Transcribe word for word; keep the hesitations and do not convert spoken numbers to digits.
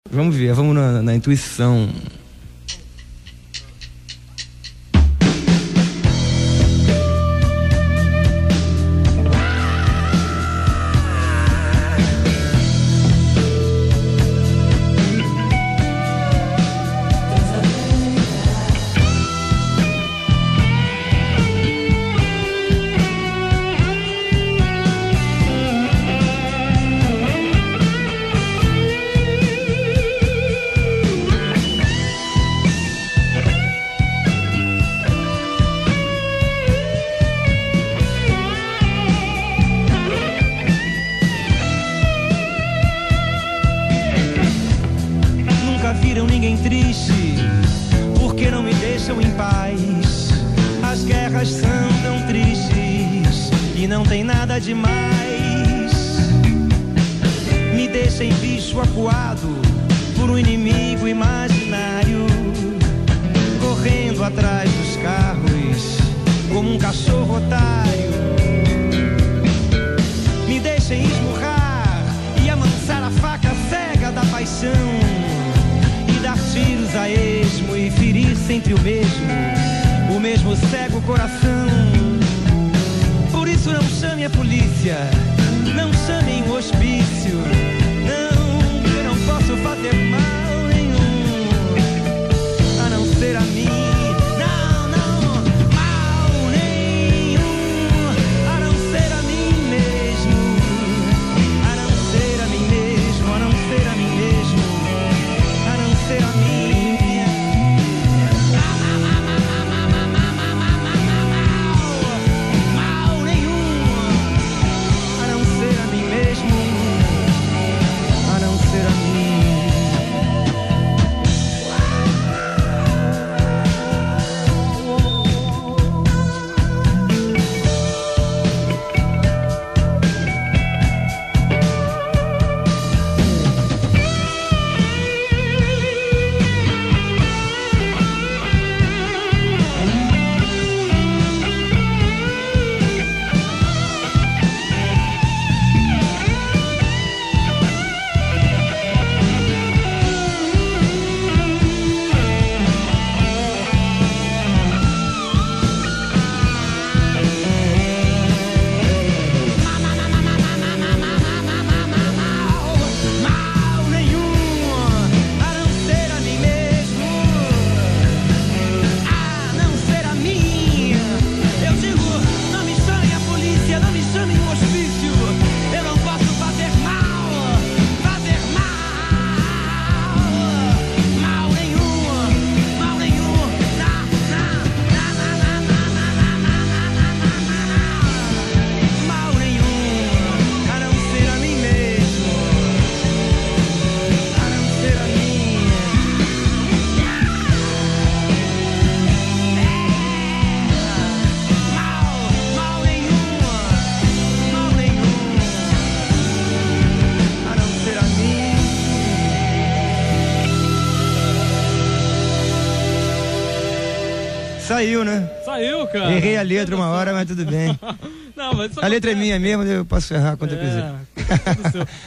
Vamos ver, vamos na, na intuição. Viram ninguém triste, porque não me deixam em paz. As guerras são tão tristes e não tem nada demais. Me deixem bicho acuado por um inimigo imaginário, correndo atrás dos carros como um cachorro otário. Me deixem esmurrar e amansar a faca cega da paixão, dar tiros a esmo e ferir sempre o mesmo, o mesmo cego coração. Por isso não chame a polícia, não chamem o hospício. Não, eu não posso fazer mal nenhum, a não ser a mim. Não, não, mal nenhum, a não ser a mim mesmo, a não ser a mim mesmo, a não ser a mim mesmo, ser a minha. Mal nenhum, a não ser a mim mesmo, a não ser a mim. Saiu, né? Saiu, cara. Errei a letra uma hora, mas tudo bem. Não, mas a letra é minha mesmo, eu posso errar quando é, eu quiser.